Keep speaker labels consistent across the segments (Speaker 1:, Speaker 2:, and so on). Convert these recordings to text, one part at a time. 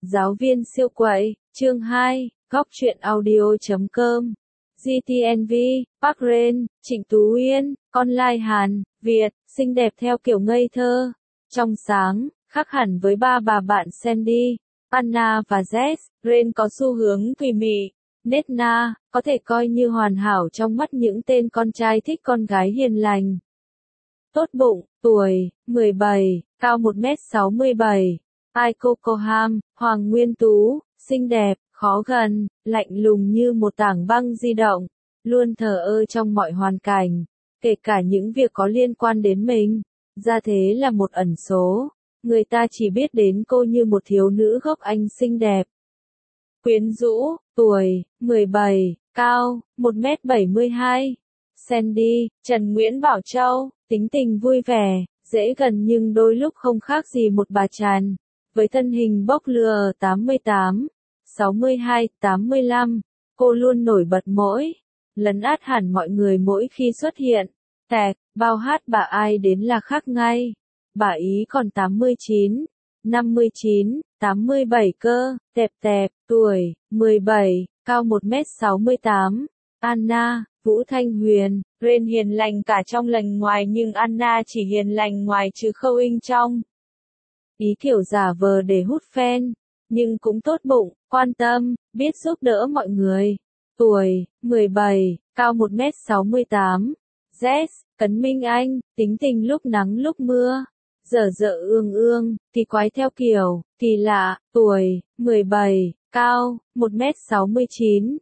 Speaker 1: Giáo viên siêu quậy, chương 2, góc truyện audio.com. GTNV, Park Ren, Trịnh Tú Uyên, con lai Hàn, Việt, xinh đẹp theo kiểu ngây thơ, trong sáng, khác hẳn với ba bà bạn Sandy, Anna và Jess. Ren có xu hướng thùy mị, nết na, có thể coi như hoàn hảo trong mắt những tên con trai thích con gái hiền lành. Tốt bụng, tuổi, 17, cao 1m67. Ai Coco Ham, Hoàng Nguyên Tú, xinh đẹp, khó gần, lạnh lùng như một tảng băng di động, luôn thờ ơ trong mọi hoàn cảnh, kể cả những việc có liên quan đến mình. Ra thế là một ẩn số, người ta chỉ biết đến cô như một thiếu nữ gốc Anh xinh đẹp. Quyến rũ, tuổi, 17, cao, 1m72. Sandy, Trần Nguyễn Bảo Châu, tính tình vui vẻ, dễ gần nhưng đôi lúc không khác gì một bà tràn. Với thân hình bốc lửa 88, 62, 85, cô luôn nổi bật lấn át hẳn mọi người mỗi khi xuất hiện. Tẹt, bao hát bà ai đến là khác ngay. Bà ý còn 89, 59, 87 cơ, tẹp, tuổi, 17, cao 1m68. Anna, Vũ Thanh Huyền, Ren hiền lành cả trong lành ngoài nhưng Anna chỉ hiền lành ngoài chứ không in trong. Ý kiểu giả vờ để hút fan, nhưng cũng tốt bụng, quan tâm, biết giúp đỡ mọi người. Tuổi, 17, cao 1m68. Jess, Cấn Minh Anh, tính tình lúc nắng lúc mưa. Dở ương, thì quái theo kiểu, kỳ lạ. Tuổi, 17, cao, 1m69.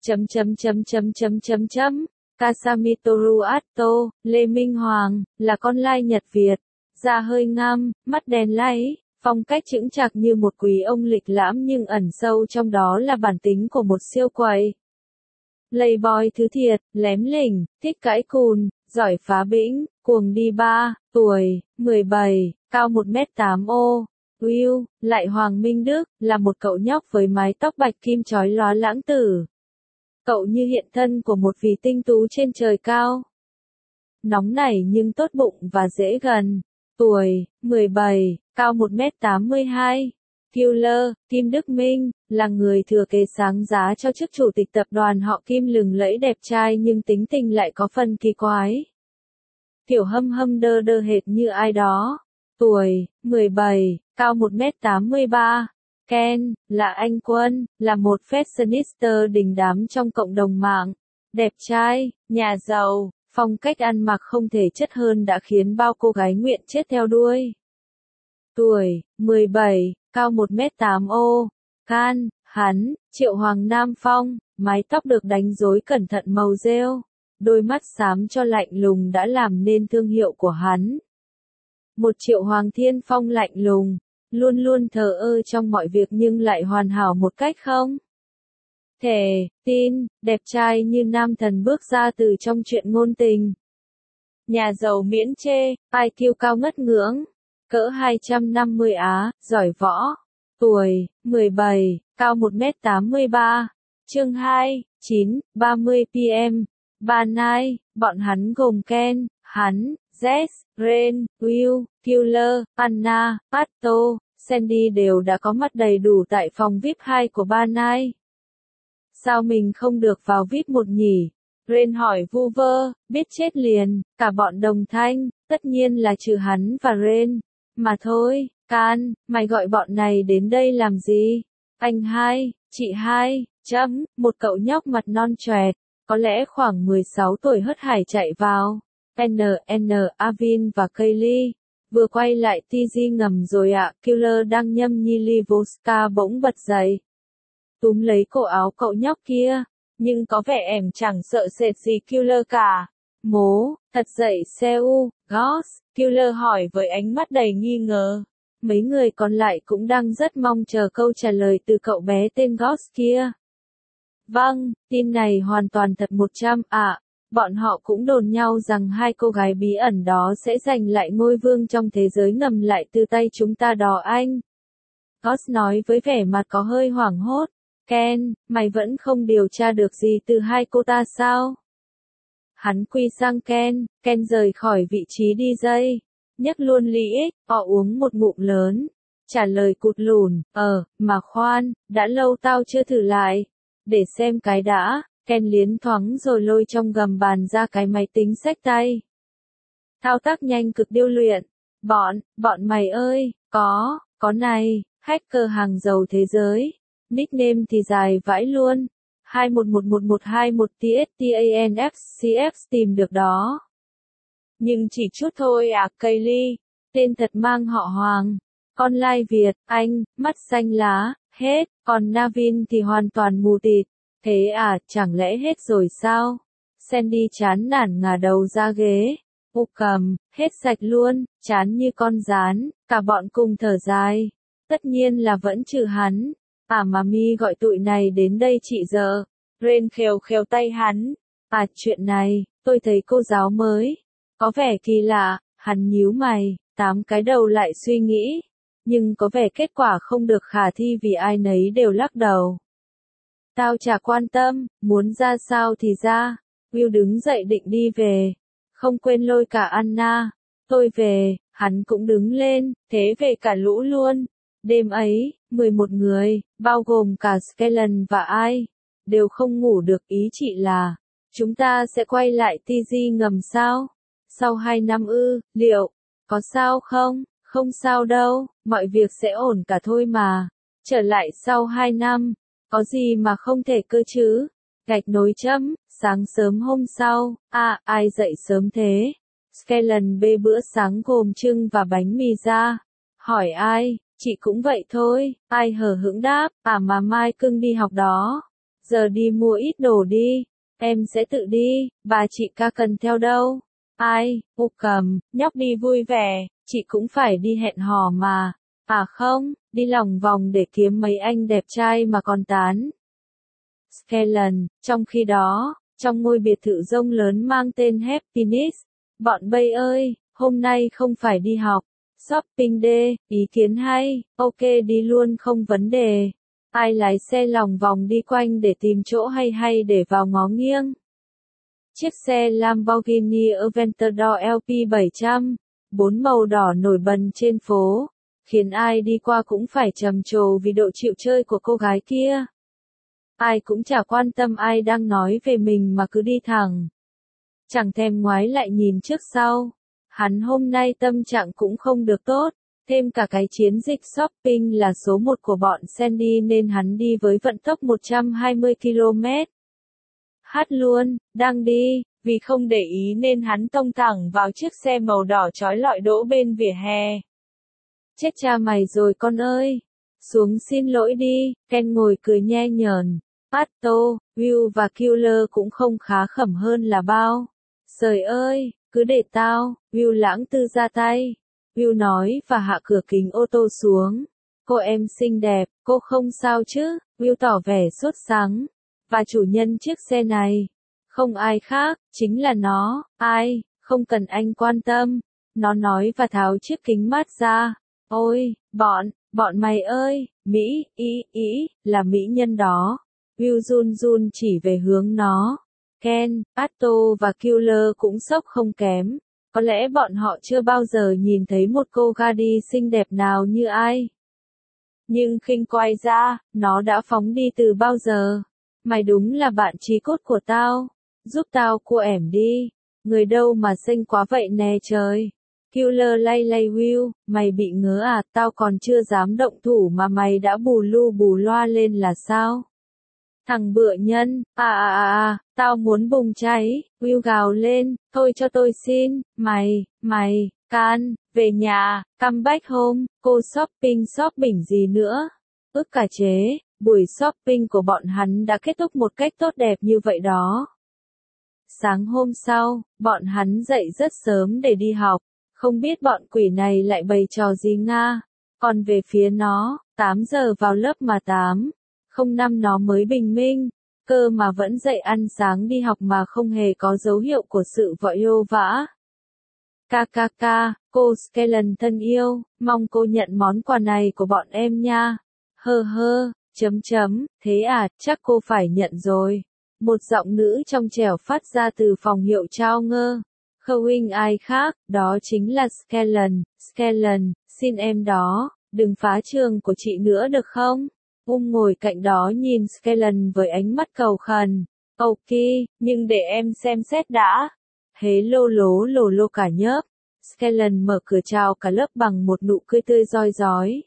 Speaker 1: Casamitoru Atto, Lê Minh Hoàng, là con lai Nhật Việt. Da hơi ngăm, mắt đen láy, phong cách chững chạc như một quý ông lịch lãm nhưng ẩn sâu trong đó là bản tính của một siêu quậy. Playboy thứ thiệt, lém lỉnh, thích cãi cùn, giỏi phá bĩnh, cuồng đi ba. Tuổi, 17, cao 1m8 ô. Will, lại Hoàng Minh Đức, là một cậu nhóc với mái tóc bạch kim chói lóa lãng tử. Cậu như hiện thân của một vì tinh tú trên trời cao. Nóng nảy nhưng tốt bụng và dễ gần. Tuổi, 17, cao 1m82. Killer, Kim Đức Minh, là người thừa kế sáng giá cho chức chủ tịch tập đoàn họ Kim lừng lẫy đẹp trai nhưng tính tình lại có phần kỳ quái. Kiểu hâm đơ hệt như ai đó. Tuổi, 17, cao 1m83. Ken, là anh Quân, là một fashionista đình đám trong cộng đồng mạng. Đẹp trai, nhà giàu, phong cách ăn mặc không thể chất hơn đã khiến bao cô gái nguyện chết theo đuôi. Tuổi, 17, cao 1m8 ô. Can, hắn, Triệu Hoàng Nam Phong, mái tóc được đánh rối cẩn thận màu rêu. Đôi mắt xám cho lạnh lùng đã làm nên thương hiệu của hắn. Một Triệu Hoàng Thiên Phong lạnh lùng, luôn thờ ơ trong mọi việc nhưng lại hoàn hảo một cách không thể tin, đẹp trai như nam thần bước ra từ trong chuyện ngôn tình. Nhà giàu miễn chê, IQ cao ngất ngưỡng, cỡ 250 Á, giỏi võ. Tuổi, 17, cao 1m83. Chương 2, 9, 30 PM. Ba nai, bọn hắn gồm Ken, hắn, Jess, Ren, Will, Killer, Anna, Atto, Sandy đều đã có mặt đầy đủ tại phòng VIP 2 của ba nai. Sao mình không được vào VIP 1 nhỉ? Ren hỏi vu vơ, biết chết liền, cả bọn đồng thanh, tất nhiên là trừ hắn và Ren. Mà thôi, Can, mày gọi bọn này đến đây làm gì? Anh hai, chị hai, một cậu nhóc mặt non choẹt, có lẽ khoảng 16 tuổi hớt hải chạy vào. Avin và Kaylee, vừa quay lại TG ngầm rồi ạ. Killer đang nhâm nhi ly vodka bỗng bật dậy, túm lấy cổ áo cậu nhóc kia, nhưng có vẻ ẻm chẳng sợ sệt gì Killer cả. Mố, thật dậy Seu, Goss, Killer hỏi với ánh mắt đầy nghi ngờ. Mấy người còn lại cũng đang rất mong chờ câu trả lời từ cậu bé tên Goss kia. Vâng, tin này hoàn toàn thật 100 ạ. Bọn họ cũng đồn nhau rằng hai cô gái bí ẩn đó sẽ giành lại ngôi vương trong thế giới ngầm lại từ tay chúng ta đó anh. Goss nói với vẻ mặt có hơi hoảng hốt. Ken, mày vẫn không điều tra được gì từ hai cô ta sao? Hắn quy sang Ken, Ken rời khỏi vị trí DJ, nhấc luôn ly X, uống một ngụm lớn. Trả lời cụt lùn, mà khoan, đã lâu tao chưa thử lại. Để xem cái đã, Ken liến thoáng rồi lôi trong gầm bàn ra cái máy tính xách tay. Thao tác nhanh cực điêu luyện. Bọn mày ơi, có này, hacker hàng giàu thế giới. Nickname thì dài vãi luôn. 2111121TSTANFCX tìm được đó. Nhưng chỉ chút thôi à Kaylee, tên thật mang họ Hoàng. Con lai Việt, Anh, mắt xanh lá, hết, còn Navin thì hoàn toàn mù tịt. Thế à, chẳng lẽ hết rồi sao? Sandy chán nản ngả đầu ra ghế. Cầm, hết sạch luôn, chán như con gián, cả bọn cùng thở dài. Tất nhiên là vẫn trừ hắn. Mà mi gọi tụi này đến đây chị giờ. Ren khều khều tay hắn. Chuyện này, tôi thấy cô giáo mới. Có vẻ kỳ lạ, hắn nhíu mày, 8 cái đầu lại suy nghĩ. Nhưng có vẻ kết quả không được khả thi vì ai nấy đều lắc đầu. Tao chả quan tâm, muốn ra sao thì ra. Will đứng dậy định đi về. Không quên lôi cả Anna. Tôi về, hắn cũng đứng lên, thế về cả lũ luôn. Đêm ấy, 11 người, bao gồm cả Skellen và ai, đều không ngủ được. Ý chị là, chúng ta sẽ quay lại TG ngầm sao? Sau 2 năm liệu, có sao không? Không sao đâu, mọi việc sẽ ổn cả thôi mà. Trở lại sau 2 năm, có gì mà không thể cơ chứ? Gạch nối chấm, sáng sớm hôm sau, ai dậy sớm thế? Skellen bê bữa sáng gồm trưng và bánh mì ra. Hỏi ai, chị cũng vậy thôi, ai hờ hững đáp, mà mai cưng đi học đó. Giờ đi mua ít đồ đi, em sẽ tự đi, bà chị ca cần theo đâu? Ai, Cầm, nhóc đi vui vẻ, chị cũng phải đi hẹn hò mà. Không, đi lòng vòng để kiếm mấy anh đẹp trai mà còn tán. Skellen, trong khi đó, trong ngôi biệt thự rông lớn mang tên Happiness, bọn Bay ơi, hôm nay không phải đi học. Shopping day, ý kiến hay, ok đi luôn không vấn đề. Ai lái xe lòng vòng đi quanh để tìm chỗ hay để vào ngó nghiêng. Chiếc xe Lamborghini Aventador LP 700, 4 màu đỏ nổi bần trên phố, khiến ai đi qua cũng phải trầm trồ vì độ chịu chơi của cô gái kia. Ai cũng chả quan tâm ai đang nói về mình mà cứ đi thẳng. Chẳng thèm ngoái lại nhìn trước sau. Hắn hôm nay tâm trạng cũng không được tốt, thêm cả cái chiến dịch shopping là số 1 của bọn Sandy nên hắn đi với vận tốc 120 km. Hát luôn, đang đi, vì không để ý nên hắn tông thẳng vào chiếc xe màu đỏ chói lọi đỗ bên vỉa hè. Chết cha mày rồi con ơi. Xuống xin lỗi đi, Ken ngồi cười nhe nhờn. Atto, Will và Killer cũng không khá khẩm hơn là bao. Trời ơi, cứ để tao, Will lãng tư ra tay. Will nói và hạ cửa kính ô tô xuống. Cô em xinh đẹp, cô không sao chứ? Will tỏ vẻ sốt sắng. Và chủ nhân chiếc xe này, không ai khác, chính là nó. Ai, không cần anh quan tâm. Nó nói và tháo chiếc kính mát ra. Ôi, bọn mày ơi, Mỹ, là mỹ nhân đó. Will run run chỉ về hướng nó. Ken, Atto và Killer cũng sốc không kém. Có lẽ bọn họ chưa bao giờ nhìn thấy một cô Gadi xinh đẹp nào như ai. Nhưng khinh quay ra, nó đã phóng đi từ bao giờ. Mày đúng là bạn chí cốt của tao. Giúp tao cua ẻm đi. Người đâu mà xinh quá vậy nè trời. Killer lay lay Will, mày bị ngớ à, tao còn chưa dám động thủ mà mày đã bù lu bù loa lên là sao? Thằng bựa nhân, tao muốn bùng cháy, Will gào lên, thôi cho tôi xin, mày, can, về nhà, come back home, cô shopping gì nữa? Ức cả chế, buổi shopping của bọn hắn đã kết thúc một cách tốt đẹp như vậy đó. Sáng hôm sau, bọn hắn dậy rất sớm để đi học, không biết bọn quỷ này lại bày trò gì Nga. Còn về phía nó, 8 giờ vào lớp mà 8:05 nó mới bình minh, cơ mà vẫn dậy ăn sáng đi học mà không hề có dấu hiệu của sự vội vã. Cô Skellen thân yêu, mong cô nhận món quà này của bọn em nha. Thế à, chắc cô phải nhận rồi. Một giọng nữ trong trẻo phát ra từ phòng hiệu trao ngơ. Khâu ai khác, đó chính là Skellen, xin em đó, đừng phá trường của chị nữa được không? Ngồi cạnh đó nhìn Scanlon với ánh mắt cầu khẩn. Ok, nhưng để em xem xét đã. Hế lô lô cả nhớp. Scanlon mở cửa chào cả lớp bằng một nụ cười tươi rói rói.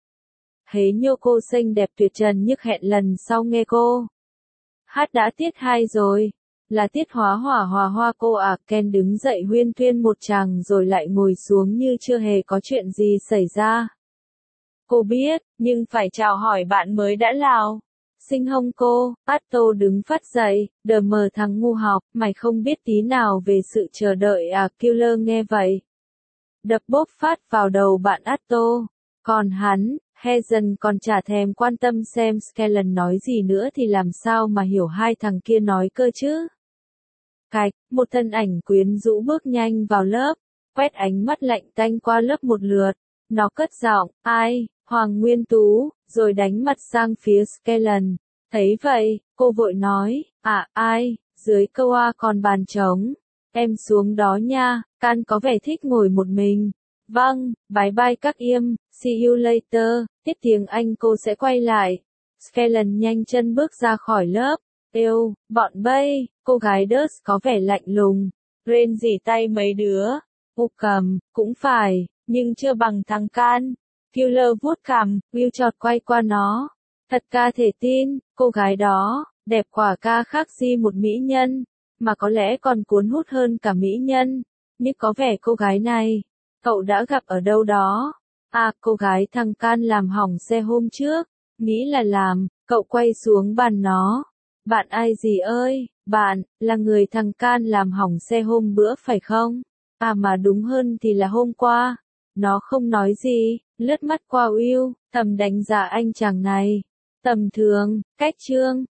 Speaker 1: Hế nhô cô xinh đẹp tuyệt trần nhức hẹn lần sau nghe cô. Hát đã tiết 2 rồi. Là tiết hóa hoa cô à. Ken đứng dậy huyên thuyên một tràng rồi lại ngồi xuống như chưa hề có chuyện gì xảy ra. Cô biết, nhưng phải chào hỏi bạn mới đã nào. Sinh hông cô, Atto đứng phát dậy, đờ mờ thằng ngu học, mày không biết tí nào về sự chờ đợi à. Killer nghe vậy. Đập bốp phát vào đầu bạn Atto. Còn hắn, Hazen còn chả thèm quan tâm xem Scanlon nói gì nữa thì làm sao mà hiểu hai thằng kia nói cơ chứ. Cạch, một thân ảnh quyến rũ bước nhanh vào lớp, quét ánh mắt lạnh tanh qua lớp một lượt. Nó cất giọng, ai, Hoàng Nguyên Tú, rồi đánh mặt sang phía Scanlon. Thấy vậy, cô vội nói, ai, dưới câu A còn bàn trống. Em xuống đó nha, Can có vẻ thích ngồi một mình. Vâng, bye bye các im, see you later, tiếp tiếng Anh cô sẽ quay lại. Scanlon nhanh chân bước ra khỏi lớp. Êu, bọn bay, cô gái Dust có vẻ lạnh lùng. Ren rỉ tay mấy đứa. Cầm, cũng phải, nhưng chưa bằng thằng Can. Killer vuốt cằm, Will chọt quay qua nó. Thật ca thể tin, cô gái đó, đẹp quả ca khác gì một mỹ nhân, mà có lẽ còn cuốn hút hơn cả mỹ nhân. Nhưng có vẻ cô gái này, cậu đã gặp ở đâu đó. Cô gái thằng Can làm hỏng xe hôm trước. Nghĩ là làm, cậu quay xuống bàn nó. Bạn ai gì ơi, bạn, là người thằng Can làm hỏng xe hôm bữa phải không? Mà đúng hơn thì là hôm qua. Nó không nói gì, lướt mắt qua Will, thầm đánh giá anh chàng này. Tầm thường, cách trương,